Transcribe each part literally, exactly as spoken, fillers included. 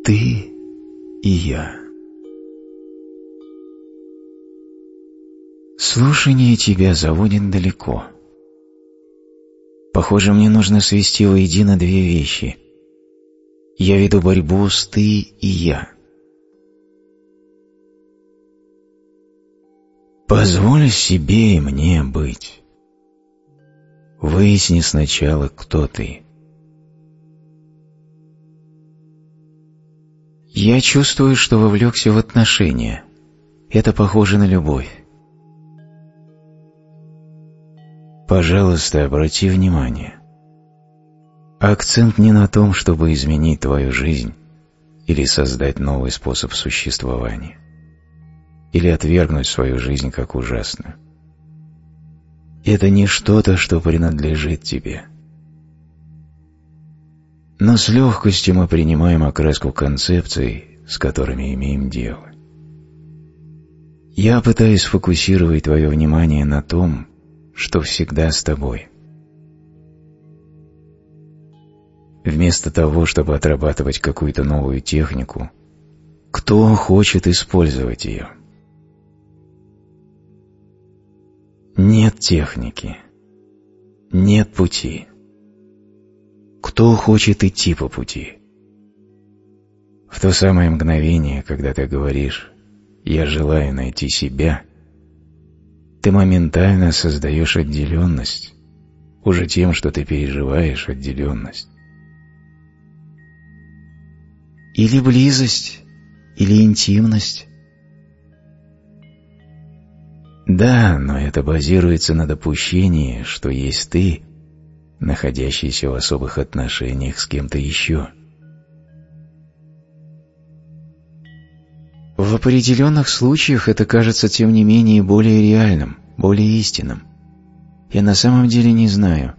Ты и я. Слушание тебя заводит далеко. Похоже, мне нужно свести воедино две вещи. Я веду борьбу с ты и я. Позволь себе и мне быть. Выясни сначала, кто ты. Я чувствую, что вовлекся в отношения. Это похоже на любовь. Пожалуйста, обрати внимание. Акцент не на том, чтобы изменить твою жизнь или создать новый способ существования, или отвергнуть свою жизнь как ужасную. Это не что-то, что принадлежит тебе. Но с легкостью мы принимаем окраску концепций, с которыми имеем дело. Я пытаюсь сфокусировать твое внимание на том, что всегда с тобой. Вместо того, чтобы отрабатывать какую-то новую технику, кто хочет использовать ее? Нет техники, нет пути. Кто хочет идти по пути? В то самое мгновение, когда ты говоришь «я желаю найти себя», ты моментально создаешь отделенность, уже тем, что ты переживаешь отделенность. Или близость, или интимность. Да, но это базируется на допущении, что есть ты, находящийся в особых отношениях с кем-то еще. В определенных случаях это кажется, тем не менее, более реальным, более истинным. Я на самом деле не знаю.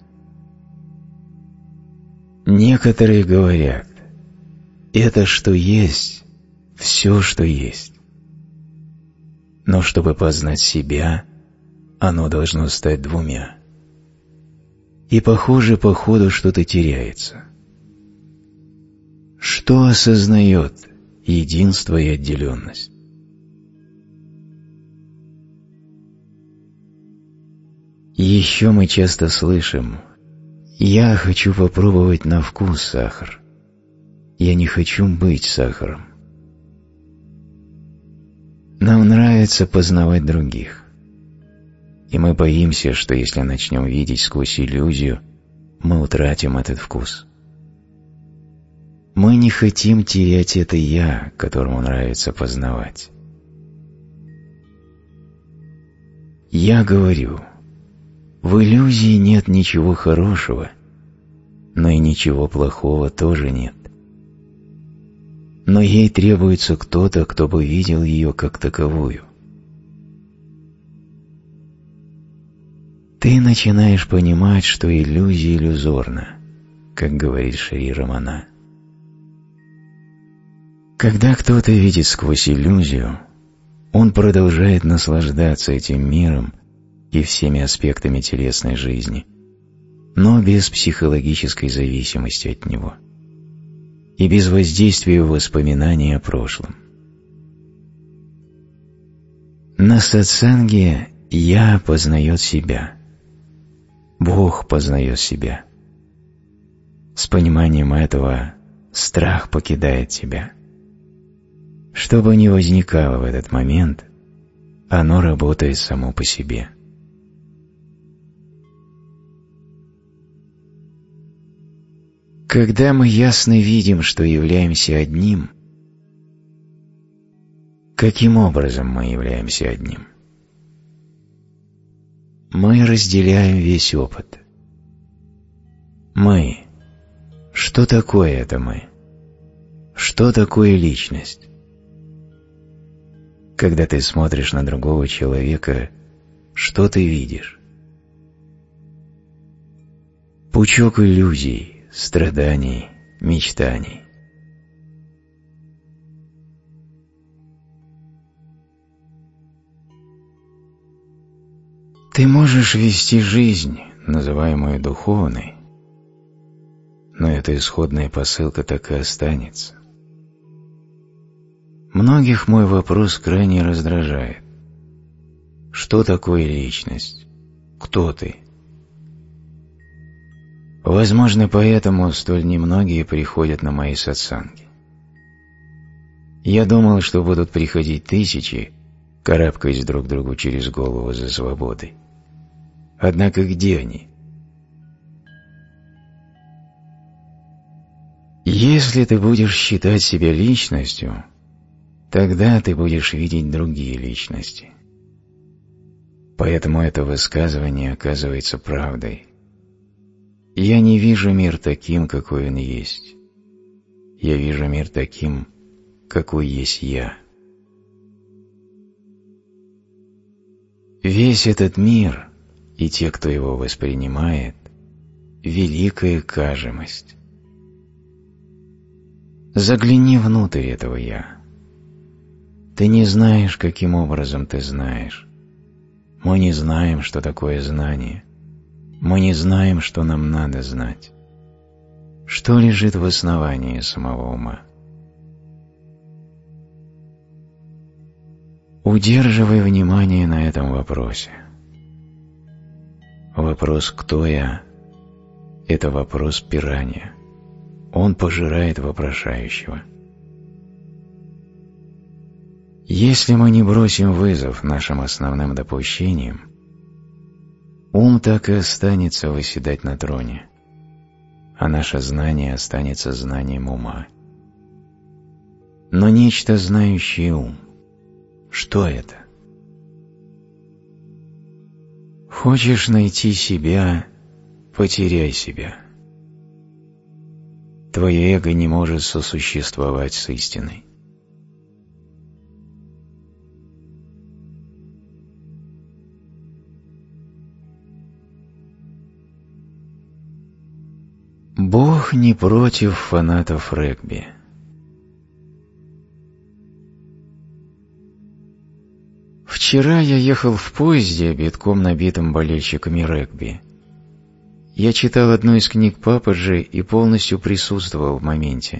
Некоторые говорят, это что есть, все, что есть. Но чтобы познать себя, оно должно стать двумя. И похоже, по ходу что-то теряется. Что осознает единство и отделенность? Еще мы часто слышим: «Я хочу попробовать на вкус сахар. Я не хочу быть сахаром». Нам нравится познавать других. И мы боимся, что если начнем видеть сквозь иллюзию, мы утратим этот вкус. Мы не хотим терять это «я», которому нравится познавать. Я говорю, в иллюзии нет ничего хорошего, но и ничего плохого тоже нет. Но ей требуется кто-то, кто бы видел ее как таковую. Ты начинаешь понимать, что иллюзия иллюзорна, как говорит Шри Рамана. Когда кто-то видит сквозь иллюзию, он продолжает наслаждаться этим миром и всеми аспектами телесной жизни, но без психологической зависимости от него и без воздействия воспоминаний о прошлом. На сатсанге «я» познает себя, Бог познает себя. С пониманием этого страх покидает тебя. Что бы ни возникало в этот момент, оно работает само по себе. Когда мы ясно видим, что являемся одним, каким образом мы являемся одним? Мы разделяем весь опыт. Мы. Что такое это мы? Что такое личность? Когда ты смотришь на другого человека, что ты видишь? Пучок иллюзий, страданий, мечтаний. Ты можешь вести жизнь, называемую духовной, но эта исходная посылка так и останется. Многих мой вопрос крайне раздражает. Что такое личность? Кто ты? Возможно, поэтому столь немногие приходят на мои сатсанги. Я думал, что будут приходить тысячи, карабкаясь друг другу через голову за свободой. Однако где они? Если ты будешь считать себя личностью, тогда ты будешь видеть другие личности. Поэтому это высказывание оказывается правдой. Я не вижу мир таким, какой он есть. Я вижу мир таким, какой есть я. Весь этот мир и те, кто его воспринимает, великая кажемость. Загляни внутрь этого «я». Ты не знаешь, каким образом ты знаешь. Мы не знаем, что такое знание. Мы не знаем, что нам надо знать. Что лежит в основании самого ума? Удерживай внимание на этом вопросе. Вопрос «кто я?» – это вопрос пирания. Он пожирает вопрошающего. Если мы не бросим вызов нашим основным допущениям, ум так и останется восседать на троне, а наше знание останется знанием ума. Но нечто знающий ум, что это? Хочешь найти себя, потеряй себя. Твое эго не может сосуществовать с истиной. Бог не против фанатов регби. Вчера я ехал в поезде, битком набитым болельщиками регби. Я читал одну из книг Пападжи и полностью присутствовал в моменте.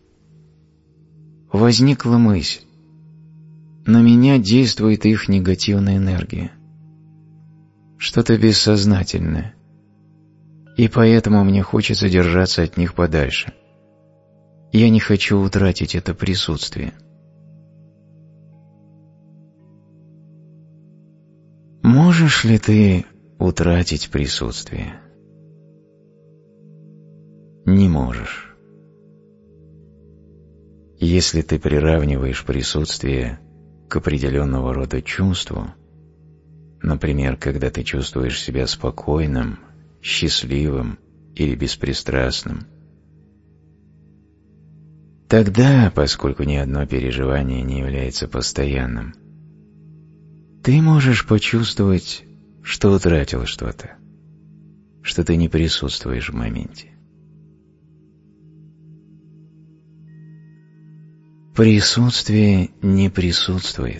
Возникла мысль: на меня действует их негативная энергия, что-то бессознательное, и поэтому мне хочется держаться от них подальше. Я не хочу утратить это присутствие. Можешь ли ты утратить присутствие? Не можешь. Если ты приравниваешь присутствие к определенного рода чувству, например, когда ты чувствуешь себя спокойным, счастливым или беспристрастным, тогда, поскольку ни одно переживание не является постоянным, ты можешь почувствовать, что утратил что-то, что ты не присутствуешь в моменте. Присутствие не присутствует.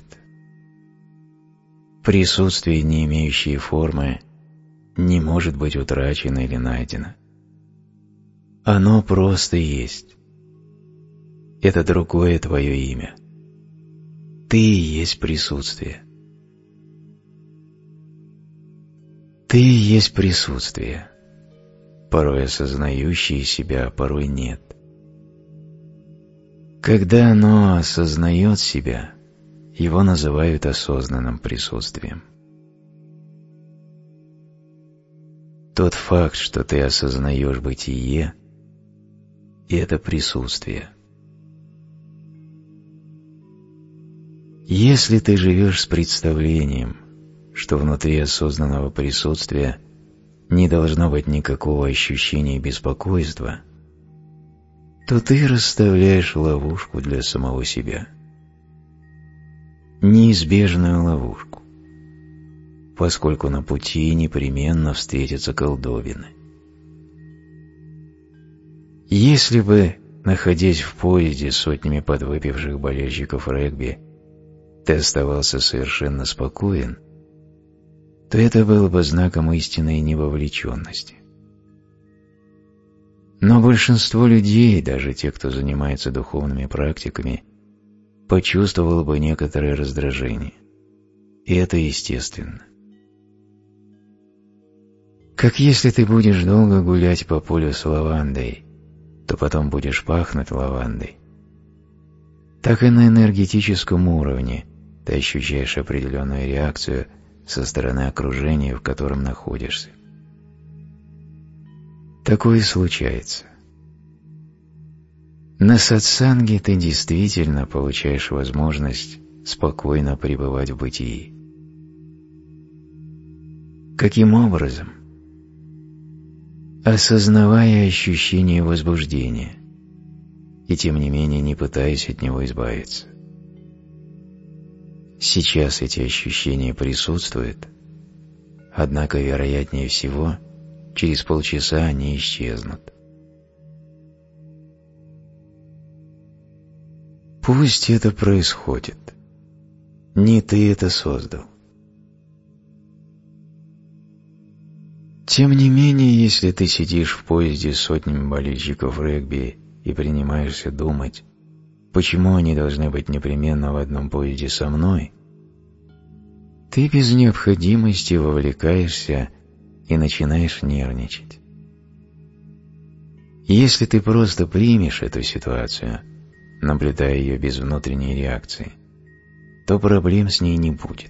Присутствие, не имеющее формы, не может быть утрачено или найдено. Оно просто есть. Это другое твое имя. Ты и есть присутствие. Ты и есть присутствие, порой осознающее себя, а порой нет. Когда оно осознает себя, его называют осознанным присутствием. Тот факт, что ты осознаешь бытие, это присутствие. Если ты живешь с представлением, что внутри осознанного присутствия не должно быть никакого ощущения беспокойства, то ты расставляешь ловушку для самого себя. Неизбежную ловушку, поскольку на пути непременно встретятся колдобины. Если бы, находясь в поезде с сотнями подвыпивших болельщиков регби, ты оставался совершенно спокоен, то это было бы знаком истинной невовлеченности. Но большинство людей, даже те, кто занимается духовными практиками, почувствовал бы некоторое раздражение. И это естественно. Как если ты будешь долго гулять по полю с лавандой, то потом будешь пахнуть лавандой. Так и на энергетическом уровне ты ощущаешь определенную реакцию со стороны окружения, в котором находишься. Такое случается. На сатсанге ты действительно получаешь возможность спокойно пребывать в бытии. Каким образом? Осознавая ощущение возбуждения, и тем не менее не пытаясь от него избавиться. Сейчас эти ощущения присутствуют, однако, вероятнее всего, через полчаса они исчезнут. Пусть это происходит. Не ты это создал. Тем не менее, если ты сидишь в поезде с сотнями болельщиков регби и принимаешься думать, почему они должны быть непременно в одном поезде со мной, ты без необходимости вовлекаешься и начинаешь нервничать. Если ты просто примешь эту ситуацию, наблюдая ее без внутренней реакции, то проблем с ней не будет.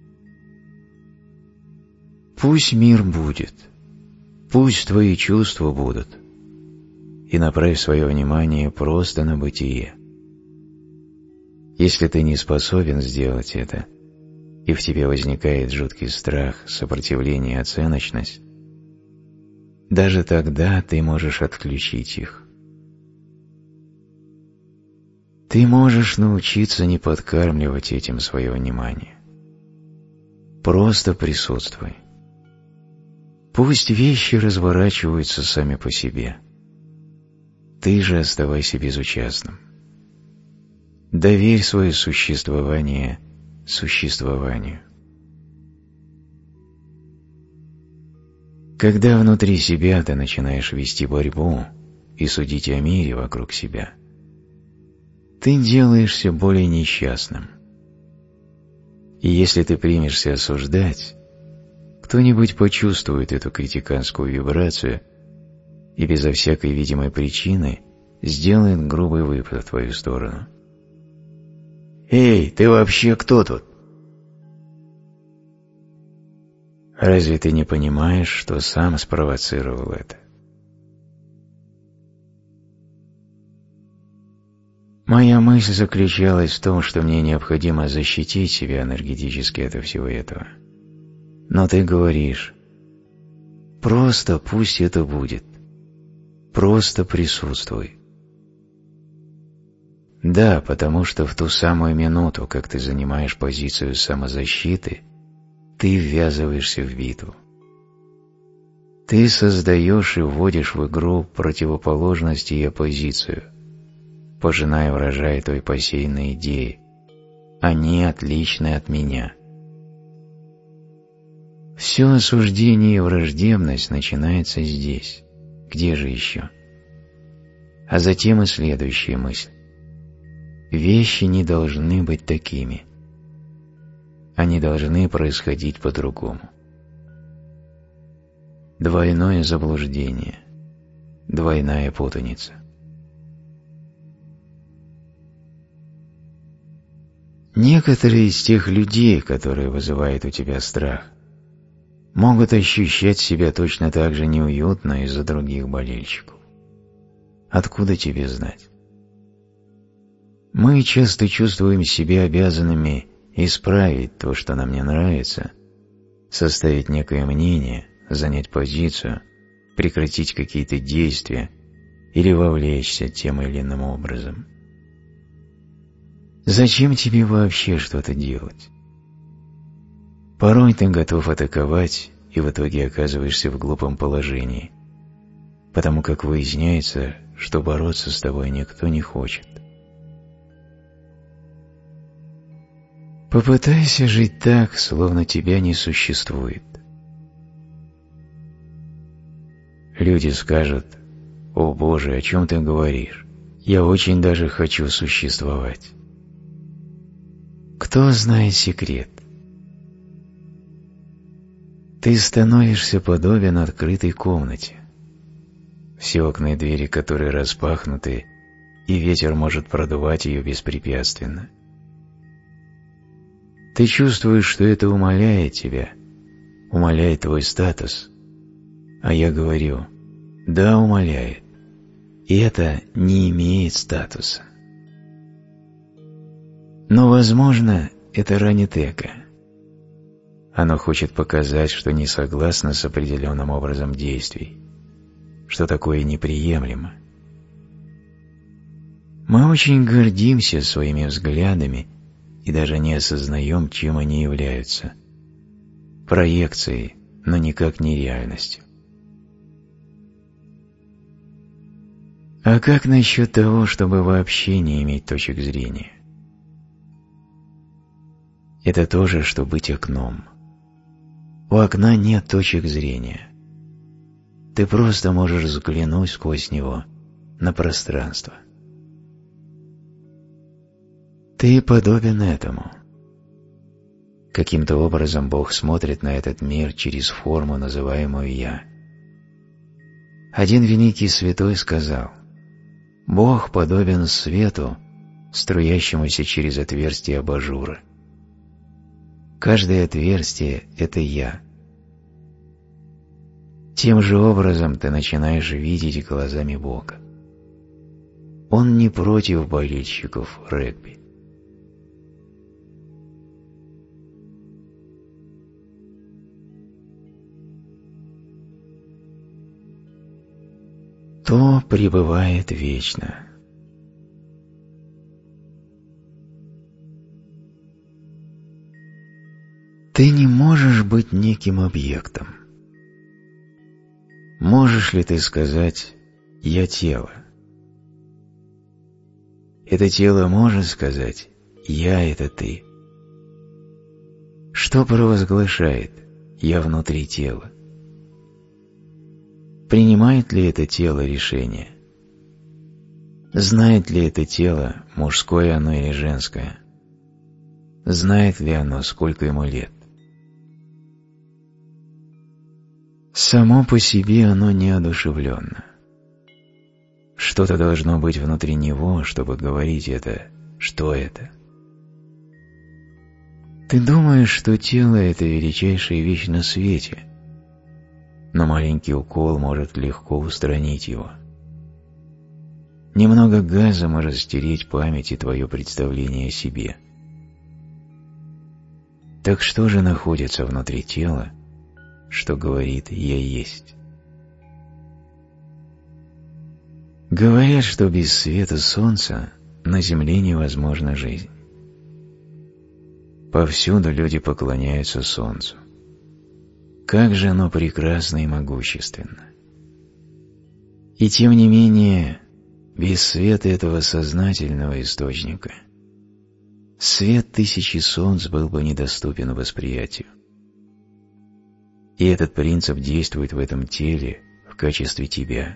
Пусть мир будет, пусть твои чувства будут, и направь свое внимание просто на бытие. Если ты не способен сделать это, и в тебе возникает жуткий страх, сопротивление и оценочность, даже тогда ты можешь отключить их. Ты можешь научиться не подкармливать этим свое внимание. Просто присутствуй. Пусть вещи разворачиваются сами по себе. Ты же оставайся безучастным. Доверь свое существование существованию. Когда внутри себя ты начинаешь вести борьбу и судить о мире вокруг себя, ты делаешься более несчастным. И если ты примешься осуждать, кто-нибудь почувствует эту критиканскую вибрацию и безо всякой видимой причины сделает грубый выпад в твою сторону. «Эй, ты вообще кто тут?» Разве ты не понимаешь, что сам спровоцировал это? Моя мысль заключалась в том, что мне необходимо защитить себя энергетически от всего этого. Но ты говоришь, просто пусть это будет, просто присутствуй. Да, потому что в ту самую минуту, как ты занимаешь позицию самозащиты, ты ввязываешься в битву. Ты создаешь и вводишь в игру противоположности и оппозицию, пожиная и выражая той посеянной идеи. Они отличны от меня. Все осуждение и враждебность начинается здесь. Где же еще? А затем и следующая мысль. Вещи не должны быть такими. Они должны происходить по-другому. Двойное заблуждение, двойная путаница. Некоторые из тех людей, которые вызывают у тебя страх, могут ощущать себя точно так же неуютно из-за других болельщиков. Откуда тебе знать? Мы часто чувствуем себя обязанными исправить то, что нам не нравится, составить некое мнение, занять позицию, прекратить какие-то действия или вовлечься тем или иным образом. Зачем тебе вообще что-то делать? Порой ты готов атаковать и в итоге оказываешься в глупом положении, потому как выясняется, что бороться с тобой никто не хочет. Попытайся жить так, словно тебя не существует. Люди скажут: «О Боже, о чем ты говоришь? Я очень даже хочу существовать». Кто знает секрет? Ты становишься подобен открытой комнате, все окна и двери которой распахнуты, и ветер может продувать ее беспрепятственно. Ты чувствуешь, что это умаляет тебя, умаляет твой статус, а я говорю, да, умаляет, и это не имеет статуса. Но, возможно, это ранит эго. Оно хочет показать, что не согласно с определенным образом действий, что такое неприемлемо. Мы очень гордимся своими взглядами и даже не осознаем, чем они являются. Проекцией, но никак не реальностью. А как насчет того, чтобы вообще не иметь точек зрения? Это то же, что быть окном. У окна нет точек зрения. Ты просто можешь взглянуть сквозь него на пространство. Ты подобен этому. Каким-то образом Бог смотрит на этот мир через форму, называемую «я». Один великий святой сказал: «Бог подобен свету, струящемуся через отверстие абажура. Каждое отверстие – это «я». Тем же образом ты начинаешь видеть глазами Бога. Он не против болельщиков регби. То пребывает вечно. Ты не можешь быть неким объектом. Можешь ли ты сказать «я тело»? Это тело может сказать «я – это ты». Что провозглашает «я внутри тела»? Принимает ли это тело решение? Знает ли это тело, мужское оно или женское? Знает ли оно, сколько ему лет? Само по себе оно неодушевленно. Что-то должно быть внутри него, чтобы говорить это, что это. Ты думаешь, что тело – это величайшая вещь на свете, но маленький укол может легко устранить его. Немного газа может стереть память и твое представление о себе. Так что же находится внутри тела, что говорит «я есть»? Говорят, что без света солнца на земле невозможна жизнь. Повсюду люди поклоняются солнцу. Как же оно прекрасно и могущественно! И тем не менее, без света этого сознательного источника свет тысячи солнц был бы недоступен восприятию. И этот принцип действует в этом теле в качестве тебя.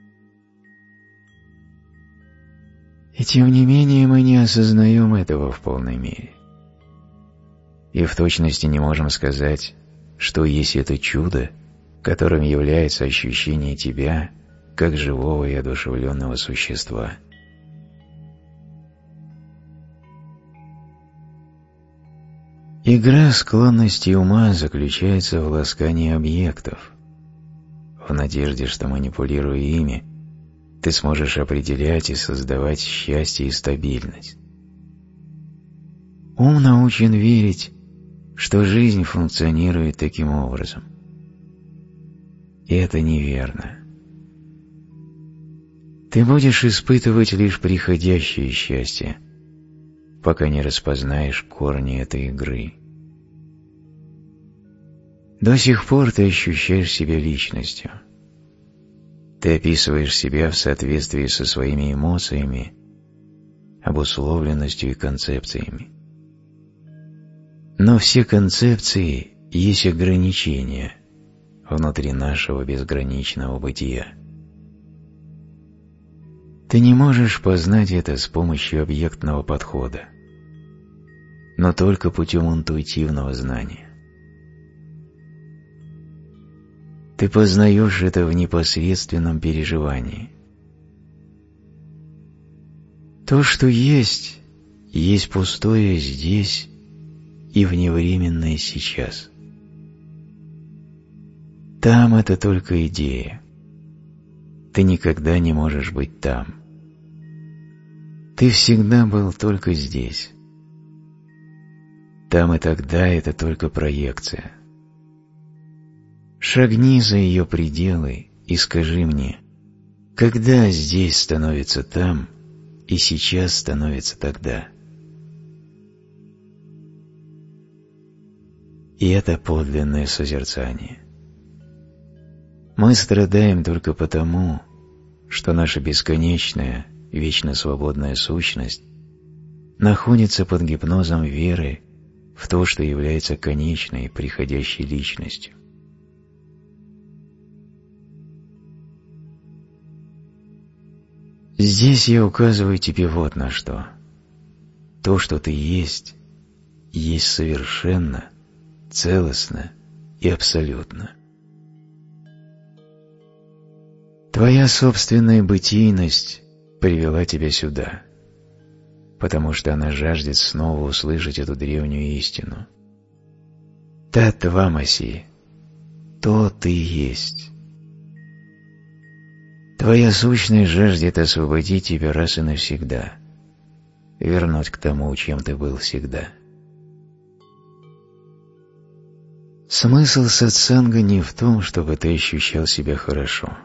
И тем не менее мы не осознаем этого в полной мере. И в точности не можем сказать, что есть это чудо, которым является ощущение тебя как живого и одушевленного существа. Игра склонностей ума заключается в ласкании объектов, в надежде, что, манипулируя ими, ты сможешь определять и создавать счастье и стабильность. Ум научен верить, что жизнь функционирует таким образом. И это неверно. Ты будешь испытывать лишь приходящее счастье, пока не распознаешь корни этой игры. До сих пор ты ощущаешь себя личностью. Ты описываешь себя в соответствии со своими эмоциями, обусловленностью и концепциями. Но все концепции есть ограничения внутри нашего безграничного бытия. Ты не можешь познать это с помощью объектного подхода. но только путем интуитивного знания. Ты познаешь это в непосредственном переживании. То, что есть, есть пустое здесь и вневременное сейчас. Там это только идея. Ты никогда не можешь быть там. Ты всегда был только здесь. Там и тогда это только проекция. Шагни за ее пределы и скажи мне, когда здесь становится там и сейчас становится тогда. И это подлинное созерцание. Мы страдаем только потому, что наша бесконечная, вечно свободная сущность находится под гипнозом веры в то, что является конечной, приходящей личностью. Здесь я указываю тебе вот на что. То, что ты есть, есть совершенно, целостно и абсолютно. Твоя собственная бытийность привела тебя сюда, потому что она жаждет снова услышать эту древнюю истину. Таттвамаси, то ты есть. Твоя сущность жаждет освободить тебя раз и навсегда, вернуть к тому, чем ты был всегда. Смысл сатсанга не в том, чтобы ты ощущал себя хорошо.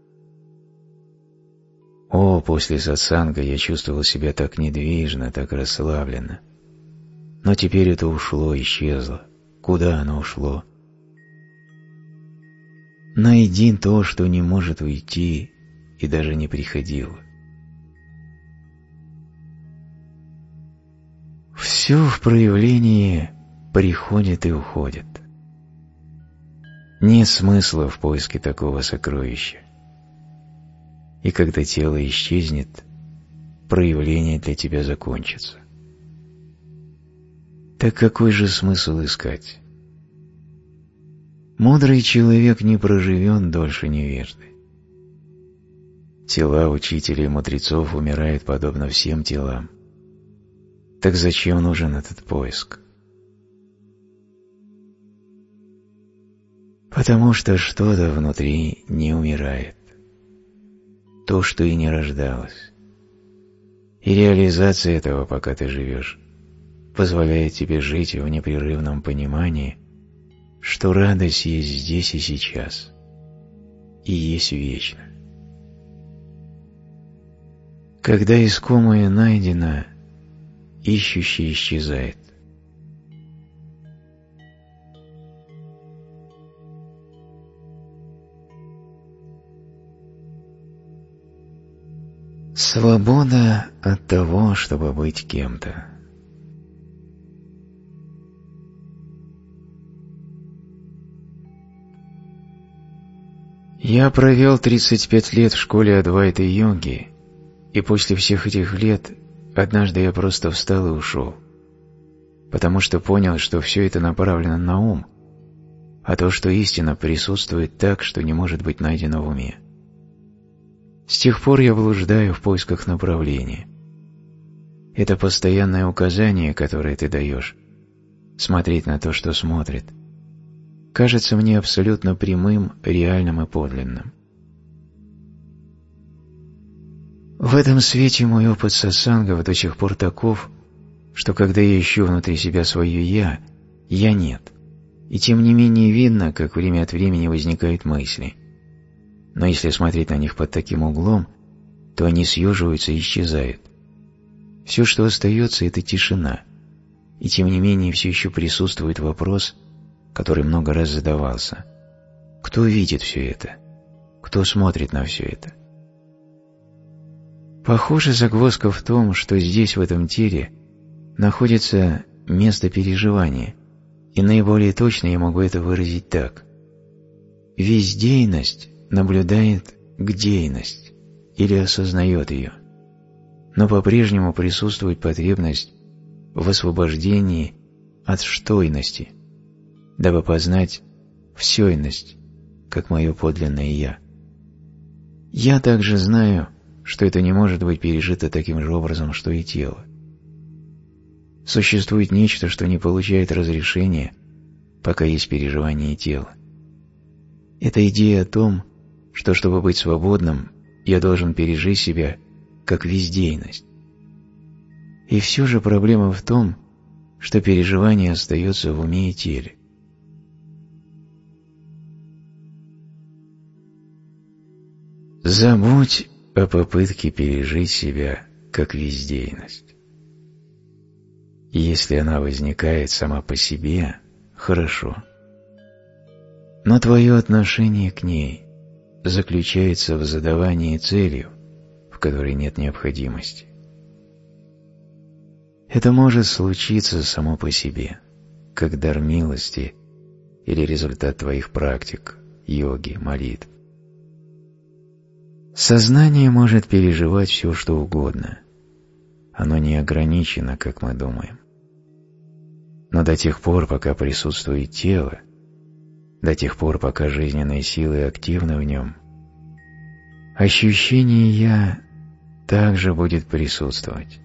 О, после сатсанга я чувствовал себя так недвижно, так расслабленно. Но теперь это ушло, исчезло. Куда оно ушло? Найди то, что не может уйти и даже не приходило. Все в проявлении приходит и уходит. Нет смысла в поиске такого сокровища. И когда тело исчезнет, проявление для тебя закончится. Так какой же смысл искать? Мудрый человек не проживет дольше невежды. Тела учителей и мудрецов умирают подобно всем телам. Так зачем нужен этот поиск? Потому что что-то внутри не умирает. То, что и не рождалось. И реализация этого, пока ты живешь, позволяет тебе жить в непрерывном понимании, что радость есть здесь и сейчас, и есть вечно. Когда искомое найдено, ищущий исчезает. Свобода от того, чтобы быть кем-то. Я провел тридцать пять лет в школе Адвайта-йоги, и после всех этих лет однажды я просто встал и ушел, потому что понял, что все это направлено на ум, а то, что истина присутствует так, что не может быть найдено в уме. С тех пор я блуждаю в поисках направления. Это постоянное указание, которое ты даешь, смотреть на то, что смотрит, кажется мне абсолютно прямым, реальным и подлинным. В этом свете мой опыт сатсангов до сих пор таков, что когда я ищу внутри себя свое «я», «я» нет, и тем не менее видно, как время от времени возникают мысли. Но если смотреть на них под таким углом, то они съеживаются и исчезают. Все, что остается, это тишина, и тем не менее все еще присутствует вопрос, который много раз задавался. Кто видит все это? Кто смотрит на все это? Похоже, загвоздка в том, что здесь, в этом теле, находится место переживания, и наиболее точно я могу это выразить так. Вездейность наблюдает гдейность или осознает ее, но по-прежнему присутствует потребность в освобождении от штойности, дабы познать всёйность, как мое подлинное «Я». Я также знаю, что это не может быть пережито таким же образом, что и тело. Существует нечто, что не получает разрешения, пока есть переживание тела. Это идея о том, что, чтобы быть свободным, я должен пережить себя как вездейность. И все же проблема в том, что переживание остается в уме и теле. Забудь о попытке пережить себя как вездейность. Если она возникает сама по себе, хорошо. Но твое отношение к ней заключается в задавании целью, в которой нет необходимости. Это может случиться само по себе, как дар милости или результат твоих практик, йоги, молитв. Сознание может переживать все, что угодно. Оно не ограничено, как мы думаем. Но до тех пор, пока присутствует тело, до тех пор, пока жизненные силы активны в нем, ощущение «я» также будет присутствовать.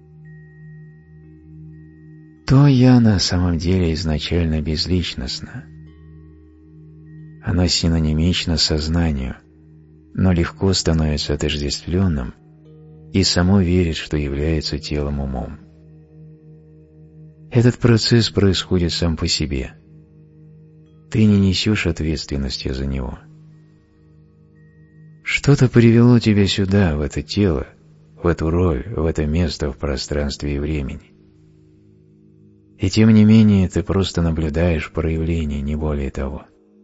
То «я» на самом деле изначально безличностно. Оно синонимично сознанию, но легко становится отождествленным и само верит, что является телом-умом. Этот процесс происходит сам по себе. Ты не несешь ответственности за него. Что-то привело тебя сюда, в это тело, в эту роль, в это место в пространстве и времени. И тем не менее ты просто наблюдаешь проявление, не более того.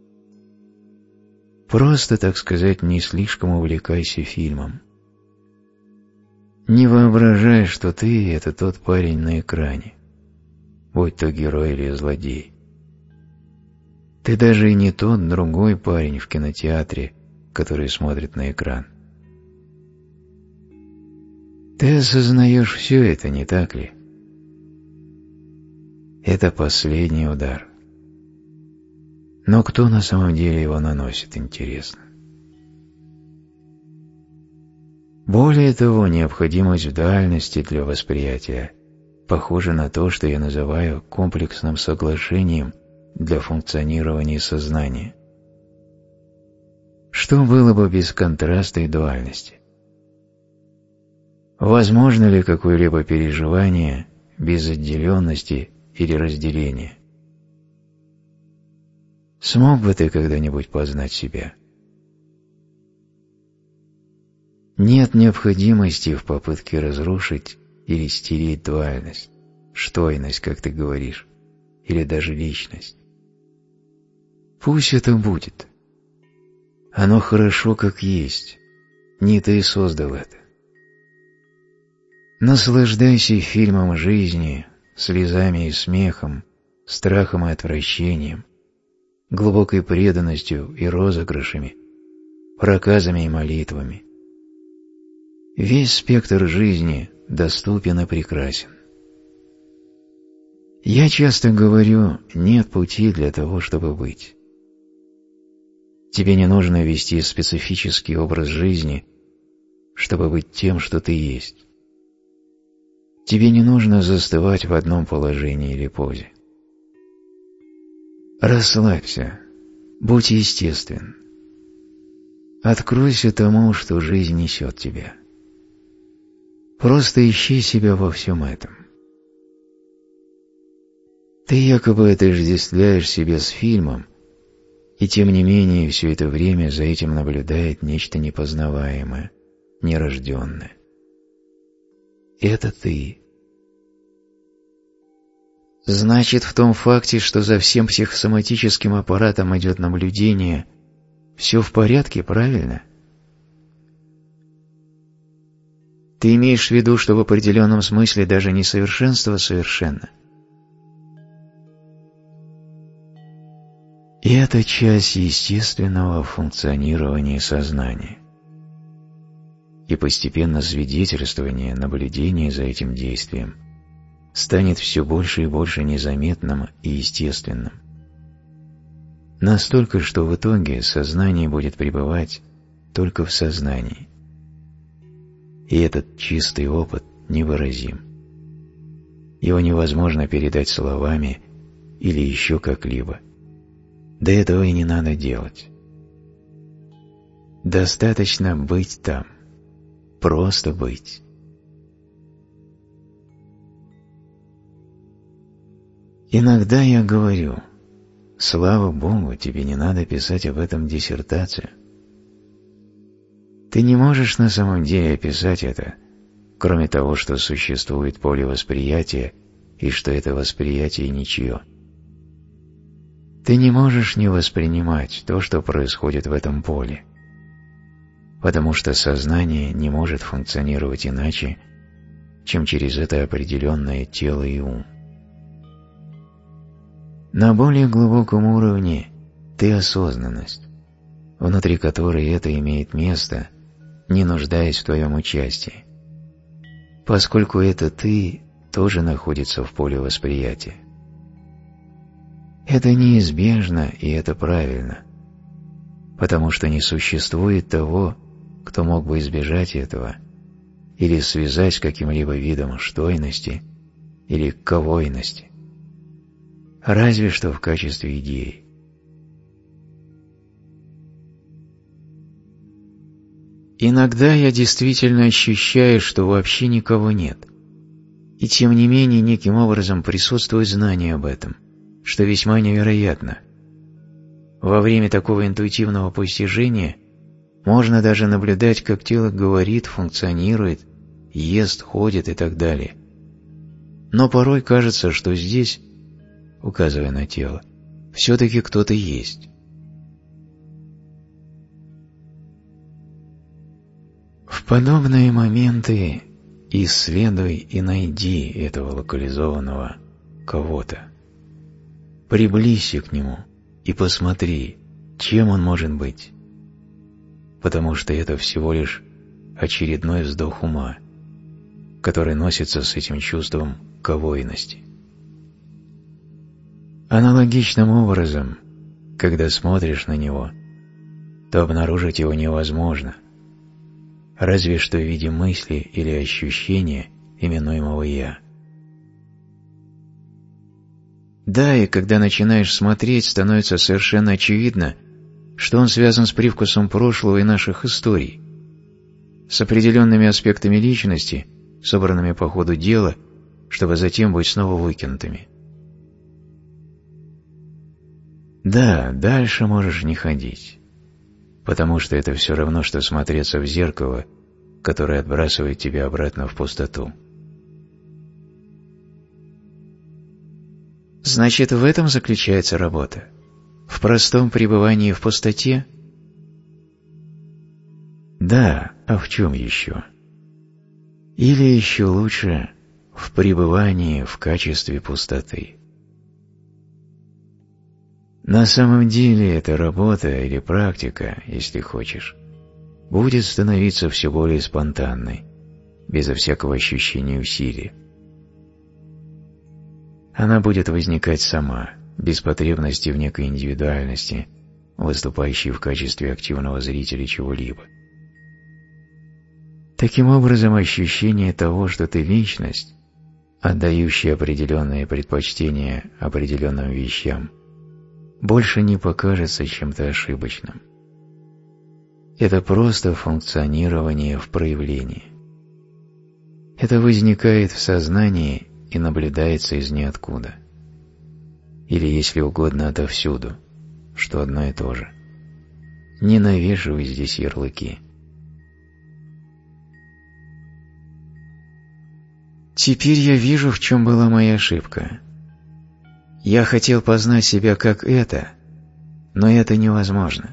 Просто, так сказать, не слишком увлекайся фильмом. Не воображай, что ты — это тот парень на экране, будь то герой или злодей. Ты даже и не тот другой парень в кинотеатре, который смотрит на экран. Ты осознаешь все это, не так ли? Это последний удар. Но кто на самом деле его наносит, интересно. Более того, необходимость в дуальности для восприятия похожа на то, что я называю комплексным соглашением для функционирования сознания. Что было бы без контраста и дуальности? Возможно ли какое-либо переживание без отделенности или разделения? Смог бы ты когда-нибудь познать себя? Нет необходимости в попытке разрушить или стереть дуальность, штойность, как ты говоришь, или даже личность. Пусть это будет. Оно хорошо как есть, не ты создал это. Наслаждайся фильмом жизни, слезами и смехом, страхом и отвращением, глубокой преданностью и розыгрышами, проказами и молитвами. Весь спектр жизни доступен и прекрасен. Я часто говорю, нет пути для того, чтобы быть. Тебе не нужно вести специфический образ жизни, чтобы быть тем, что ты есть. Тебе не нужно застывать в одном положении или позе. Расслабься, будь естествен. Откройся тому, что жизнь несет тебя. Просто ищи себя во всем этом. Ты якобы отождествляешь себя с фильмом, и тем не менее все это время за этим наблюдает нечто непознаваемое, нерожденное. Это ты. Значит, в том факте, что за всем психосоматическим аппаратом идет наблюдение, все в порядке, правильно? Ты имеешь в виду, что в определенном смысле даже несовершенство совершенно? И это часть естественного функционирования сознания и постепенно свидетельствование наблюдения за этим действием станет все больше и больше незаметным и естественным. Настолько, что в итоге сознание будет пребывать только в сознании. И этот чистый опыт невыразим. Его невозможно передать словами или еще как-либо. Да этого и не надо делать. Достаточно быть там. Просто быть. Иногда я говорю: слава Богу, тебе не надо писать об этом диссертацию. Ты не можешь на самом деле описать это, кроме того, что существует поле восприятия и что это восприятие ничье. Ты не можешь не воспринимать то, что происходит в этом поле, потому что сознание не может функционировать иначе, чем через это определенное тело и ум. На более глубоком уровне ты осознанность, внутри которой это имеет место, не нуждаясь в твоем участии, поскольку это ты тоже находится в поле восприятия. Это неизбежно и это правильно, потому что не существует того, кто мог бы избежать этого или связать с каким-либо видом штойности или ковойности, разве что в качестве идеи. Иногда я действительно ощущаю, что вообще никого нет, и тем не менее неким образом присутствует знание об этом, что весьма невероятно. Во время такого интуитивного постижения можно даже наблюдать, как тело говорит, функционирует, ест, ходит и так далее. Но порой кажется, что здесь, указывая на тело, все-таки кто-то есть. В подобные моменты исследуй и найди этого локализованного кого-то. Приблизься к нему и посмотри, чем он может быть, потому что это всего лишь очередной вздох ума, который носится с этим чувством ковойности. Аналогичным образом, когда смотришь на него, то обнаружить его невозможно, разве что в виде мысли или ощущения, именуемого «я». Да, и когда начинаешь смотреть, становится совершенно очевидно, что он связан с привкусом прошлого и наших историй, с определенными аспектами личности, собранными по ходу дела, чтобы затем быть снова выкинутыми. Да, дальше можешь не ходить, потому что это все равно, что смотреться в зеркало, которое отбрасывает тебя обратно в пустоту. Значит, в этом заключается работа? В простом пребывании в пустоте? Да, а в чем еще? Или еще лучше, в пребывании в качестве пустоты. На самом деле эта работа или практика, если хочешь, будет становиться все более спонтанной, безо всякого ощущения усилия. Она будет возникать сама, без потребности в некой индивидуальности, выступающей в качестве активного зрителя чего-либо. Таким образом, ощущение того, что ты вечность, отдающая определенные предпочтения определенным вещам, больше не покажется чем-то ошибочным. Это просто функционирование в проявлении. Это возникает в сознании и наблюдается из ниоткуда. Или, если угодно, отовсюду, что одно и то же. Не навешивай здесь ярлыки. Теперь я вижу, в чем была моя ошибка. Я хотел познать себя как это, но это невозможно.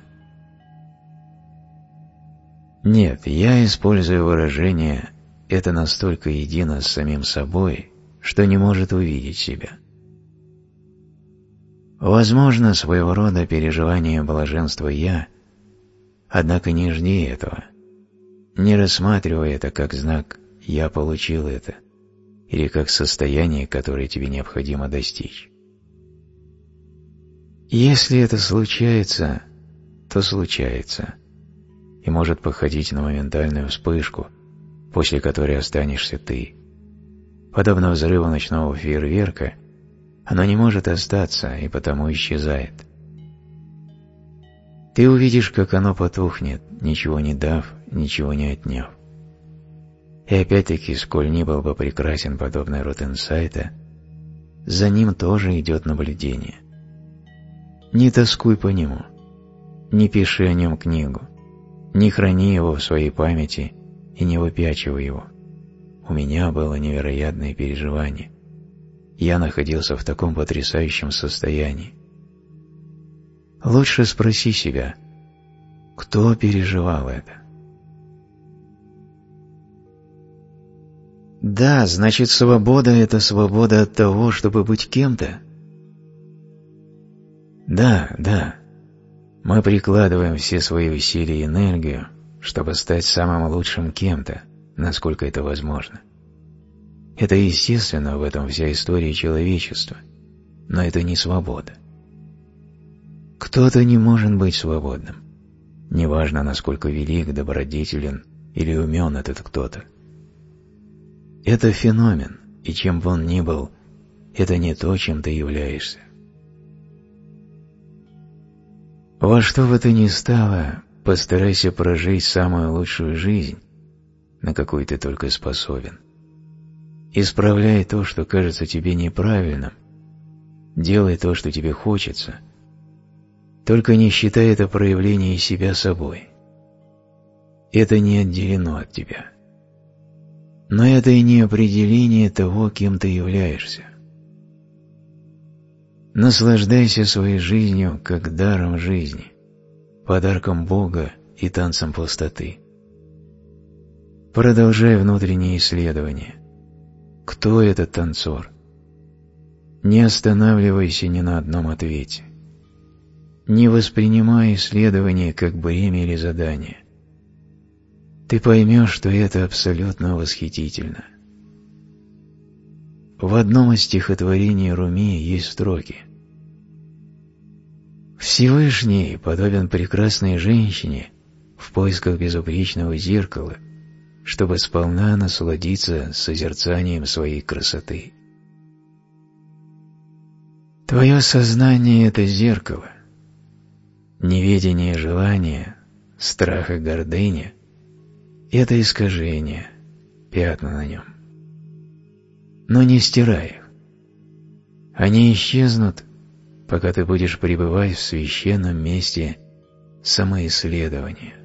Нет, я использую выражение «это настолько едино с самим собой», что не может увидеть себя. Возможно, своего рода переживание блаженства «я», однако не жди этого, не рассматривай это как знак «я получил это» или как состояние, которое тебе необходимо достичь. Если это случается, то случается, и может походить на моментальную вспышку, после которой останешься ты. Подобно взрыву ночного фейерверка, оно не может остаться и потому исчезает. Ты увидишь, как оно потухнет, ничего не дав, ничего не отняв. И опять-таки, сколь ни был бы прекрасен подобный род инсайта, за ним тоже идет наблюдение. Не тоскуй по нему, не пиши о нем книгу, не храни его в своей памяти и не выпячивай его. У меня было невероятное переживание. Я находился в таком потрясающем состоянии. Лучше спроси себя, кто переживал это? Да, значит, свобода – это свобода от того, чтобы быть кем-то? Да, да. Мы прикладываем все свои усилия и энергию, чтобы стать самым лучшим кем-то, насколько это возможно. Это естественно, в этом вся история человечества, но это не свобода. Кто-то не может быть свободным, неважно, насколько велик, добродетелен или умен этот кто-то. Это феномен, и чем бы он ни был, это не то, чем ты являешься. Во что бы то ни стало, постарайся прожить самую лучшую жизнь, на какую ты только способен. Исправляй то, что кажется тебе неправильным, делай то, что тебе хочется, только не считай это проявление себя собой. Это не отделено от тебя. Но это и не определение того, кем ты являешься. Наслаждайся своей жизнью как даром жизни, подарком Бога и танцем пустоты. Продолжай внутренние исследования. Кто этот танцор? Не останавливайся ни на одном ответе. Не воспринимай исследование как бремя или задание. Ты поймешь, что это абсолютно восхитительно. В одном из стихотворений Руми есть строки: «Всевышний подобен прекрасной женщине в поисках безупречного зеркала, чтобы сполна насладиться созерцанием своей красоты». Твое сознание – это зеркало. Неведение желания, страх и гордыня – это искажение, пятна на нем. Но не стирай их. Они исчезнут, пока ты будешь пребывать в священном месте самоисследования.